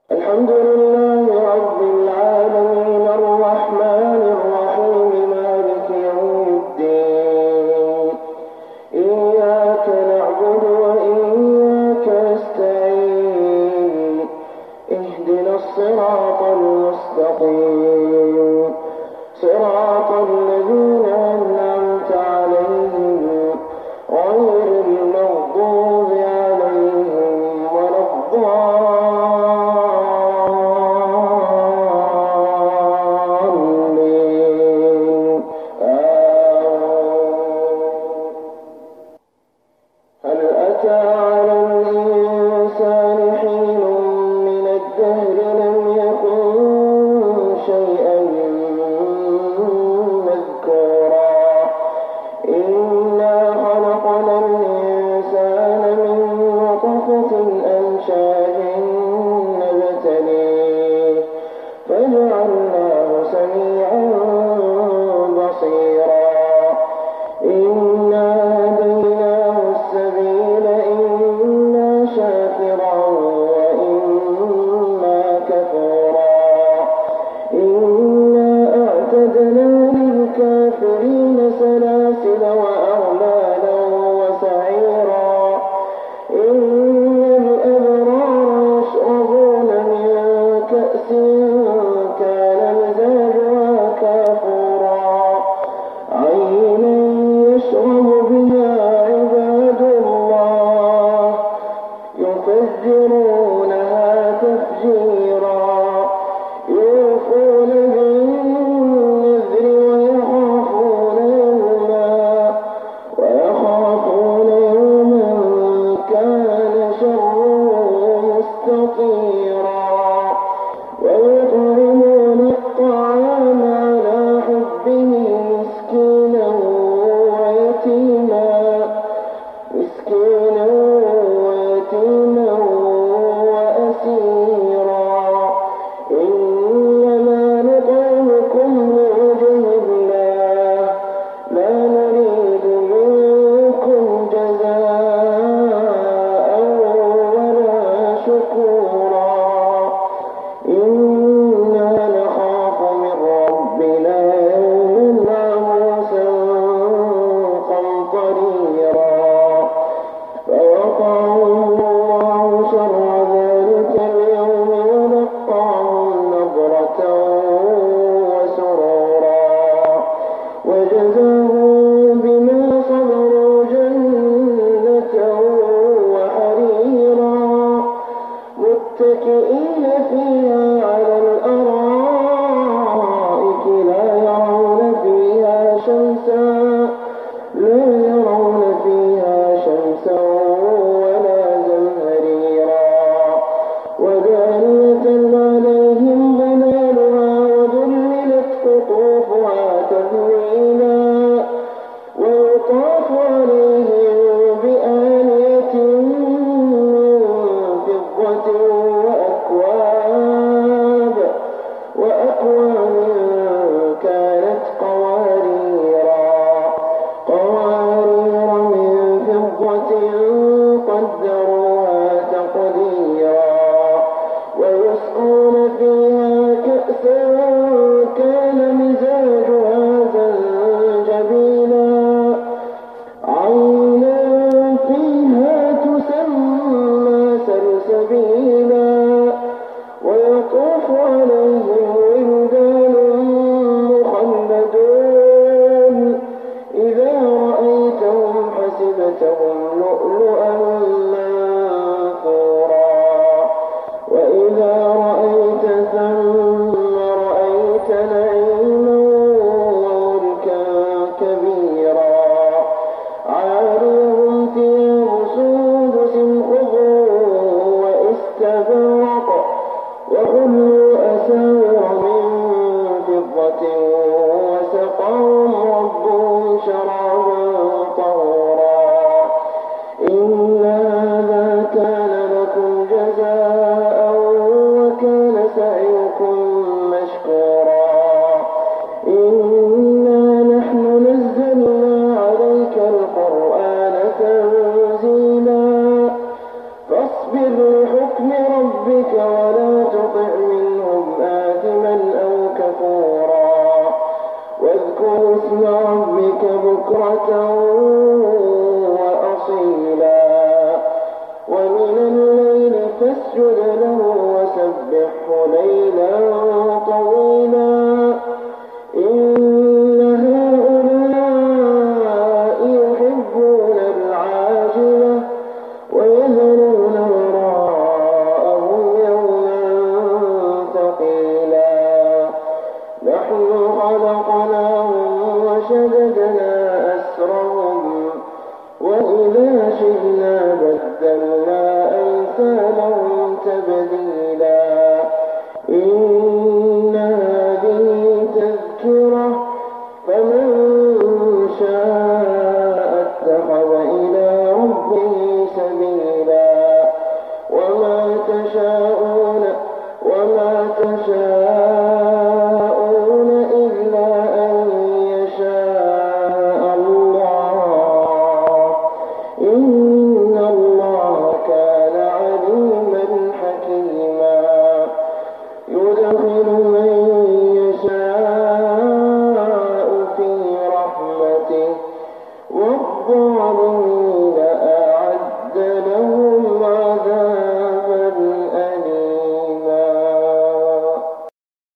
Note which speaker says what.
Speaker 1: الحمد لله رب العالمين الرحمن الرحيم مالك يوم الدين إياك نعبد وإياك نستعين اهدنا الصراط المستقيم صراط الذين أنعمت عليهم غير المغضوب عليهم ولا الضالين هل أتى على الإنسان حين من الدهر لم يكن شيئا مذكورا إنا خلقنا الإنسان من نطفة أمشاج نبتليه فجعلناه سميعا بصيرا إنا هديناه السبيل إما شاكرا وإما كفورا إنا أعتدنا للكافرين سلاسل وأغلالا وسعيرا إن الأبرار يشربون من كأس كان مزاجها كافورا عينا يشرب بها عباد الله يفجرونها تفجيرا يوفون بالنذر ويخافون يوما كان شره مستطيرا ويطعمون الطعام على حبه مسكينا ويتيما وأسيرا إنما نطعمكم لوجه الله لا نريد منكم جزاء ولا شكورا إنا نخاف من ربنا يوما عبوسا قمطريرا فوقاهم الله شر ذلك اليوم ولقاهم نضرة وسرورا وجزاهم بما صبروا جنة وحريرا متكئين فيها على الأرائك لا يرون فيها شمسا ولا زمهريرا ودانية عليهم ظلالها وذللت قطوفها تذليلا ويطاف عليهم بآنية من فضة وأكواب فاسجد له وسبحه ليلا طويلا إن هؤلاء يحبون العاجلة ويذرون وراءهم يوما ثقيلا نحن خلقناهم وشددنا أسرهم وإذا شئنا بدلنا أمثالهم تبديلا إن هذه تذكرة فمن شاء اتخذ إلى ربه سبيلا وما تشاءون إلا أن يشاء الله إن الله كان عليما حكيما يدخل من يشاء في رحمته والظالمين